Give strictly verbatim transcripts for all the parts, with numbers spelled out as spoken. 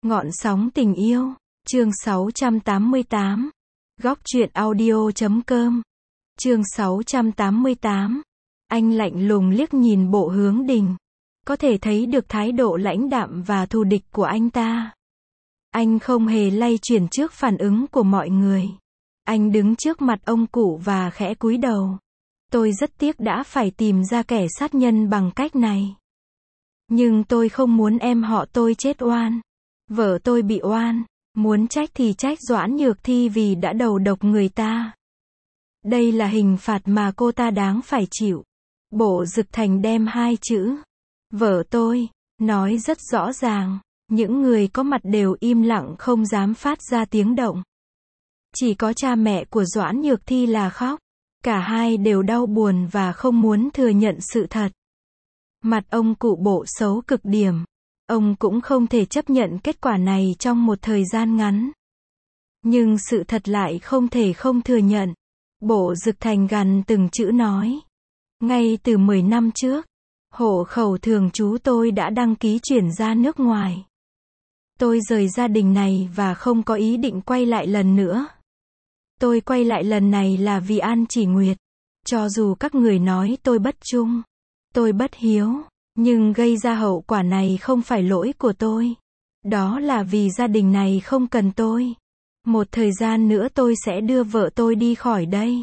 Ngọn sóng tình yêu, chương sáu trăm tám mươi tám. Góc truyện audio chấm com. Chương sáu trăm tám mươi tám. Anh lạnh lùng liếc nhìn Bộ Hướng Đình. Có thể thấy được thái độ lãnh đạm và thù địch của anh ta. Anh không hề lay chuyển trước phản ứng của mọi người. Anh đứng trước mặt ông cụ và khẽ cúi đầu. Tôi rất tiếc đã phải tìm ra kẻ sát nhân bằng cách này. Nhưng tôi không muốn em họ tôi chết oan. Vợ tôi bị oan, muốn trách thì trách Doãn Nhược Thi vì đã đầu độc người ta. Đây là hình phạt mà cô ta đáng phải chịu. Bộ Dực Thành đem hai chữ vợ tôi nói rất rõ ràng. Những người có mặt đều im lặng không dám phát ra tiếng động. Chỉ có cha mẹ của Doãn Nhược Thi là khóc. Cả hai đều đau buồn và không muốn thừa nhận sự thật. Mặt ông cụ Bộ xấu cực điểm. Ông cũng không thể chấp nhận kết quả này trong một thời gian ngắn. Nhưng sự thật lại không thể không thừa nhận. Bộ Dực Thành gằn từng chữ nói. Ngay từ mười năm trước, hộ khẩu thường trú tôi đã đăng ký chuyển ra nước ngoài. Tôi rời gia đình này và không có ý định quay lại lần nữa. Tôi quay lại lần này là vì An Chỉ Nguyệt. Cho dù các người nói tôi bất trung, tôi bất hiếu, nhưng gây ra hậu quả này không phải lỗi của tôi. Đó là vì gia đình này không cần tôi. Một thời gian nữa tôi sẽ đưa vợ tôi đi khỏi đây.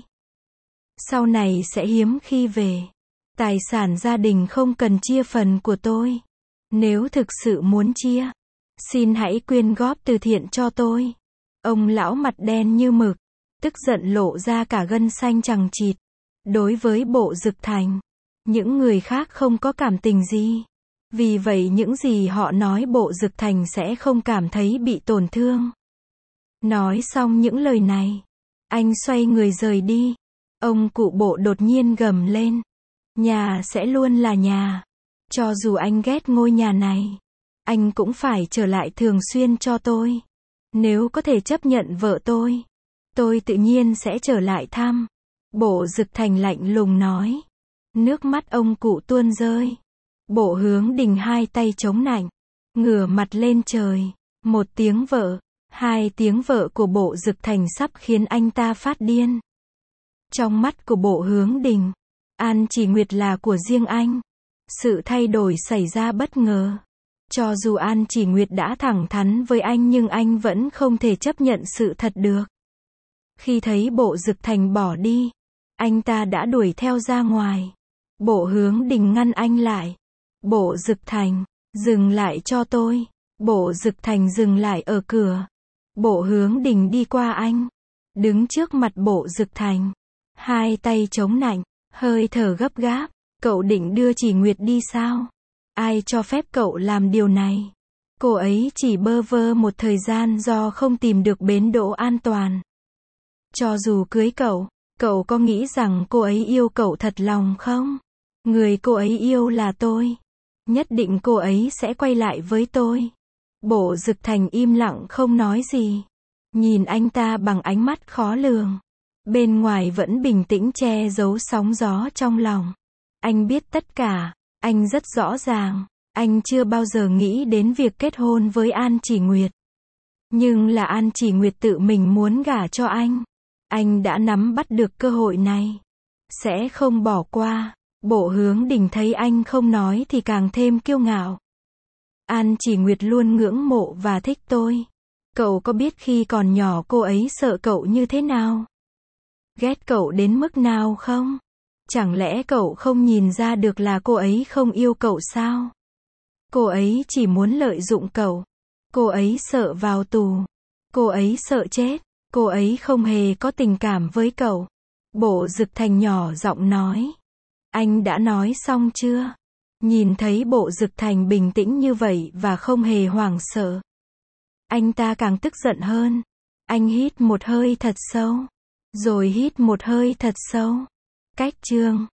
Sau này sẽ hiếm khi về. Tài sản gia đình không cần chia phần của tôi. Nếu thực sự muốn chia, xin hãy quyên góp từ thiện cho tôi. Ông lão mặt đen như mực, tức giận lộ ra cả gân xanh chằng chịt. Đối với Bộ Dực Thành, những người khác không có cảm tình gì. Vì vậy những gì họ nói Bộ Dực Thành sẽ không cảm thấy bị tổn thương. Nói xong những lời này, anh xoay người rời đi. Ông cụ Bộ đột nhiên gầm lên. Nhà sẽ luôn là nhà. Cho dù anh ghét ngôi nhà này, anh cũng phải trở lại thường xuyên cho tôi. Nếu có thể chấp nhận vợ tôi, tôi tự nhiên sẽ trở lại thăm. Bộ Dực Thành lạnh lùng nói. Nước mắt ông cụ tuôn rơi. Bộ Hướng Đình hai tay chống nạnh, ngửa mặt lên trời. Một tiếng vợ, hai tiếng vợ của Bộ Dực Thành sắp khiến anh ta phát điên. Trong mắt của Bộ Hướng Đình, An Chỉ Nguyệt là của riêng anh. Sự thay đổi xảy ra bất ngờ. Cho dù An Chỉ Nguyệt đã thẳng thắn với anh nhưng anh vẫn không thể chấp nhận sự thật được. Khi thấy Bộ Dực Thành bỏ đi, anh ta đã đuổi theo ra ngoài. Bộ Hướng Đình ngăn anh lại. Bộ Dực Thành, dừng lại cho tôi. Bộ Dực Thành dừng lại ở cửa. Bộ Hướng Đình đi qua anh, đứng trước mặt Bộ Dực Thành, hai tay chống nạnh, hơi thở gấp gáp. Cậu định đưa Chỉ Nguyệt đi sao? Ai cho phép cậu làm điều này? Cô ấy chỉ bơ vơ một thời gian do không tìm được bến đỗ an toàn. Cho dù cưới cậu, cậu có nghĩ rằng cô ấy yêu cậu thật lòng không? Người cô ấy yêu là tôi. Nhất định cô ấy sẽ quay lại với tôi. Bộ Dực Thành im lặng không nói gì. Nhìn anh ta bằng ánh mắt khó lường. Bên ngoài vẫn bình tĩnh che giấu sóng gió trong lòng. Anh biết tất cả. Anh rất rõ ràng. Anh chưa bao giờ nghĩ đến việc kết hôn với An Chỉ Nguyệt. Nhưng là An Chỉ Nguyệt tự mình muốn gả cho anh. Anh đã nắm bắt được cơ hội này. Sẽ không bỏ qua. Bộ Hướng Đình thấy anh không nói thì càng thêm kiêu ngạo. An Chỉ Nguyệt luôn ngưỡng mộ và thích tôi. Cậu có biết khi còn nhỏ cô ấy sợ cậu như thế nào? Ghét cậu đến mức nào không? Chẳng lẽ cậu không nhìn ra được là cô ấy không yêu cậu sao? Cô ấy chỉ muốn lợi dụng cậu. Cô ấy sợ vào tù. Cô ấy sợ chết. Cô ấy không hề có tình cảm với cậu. Bộ Dực Thành nhỏ giọng nói. Anh đã nói xong chưa? Nhìn thấy Bộ Dực Thành bình tĩnh như vậy và không hề hoảng sợ, anh ta càng tức giận hơn. Anh hít một hơi thật sâu. Rồi hít một hơi thật sâu. Cách chương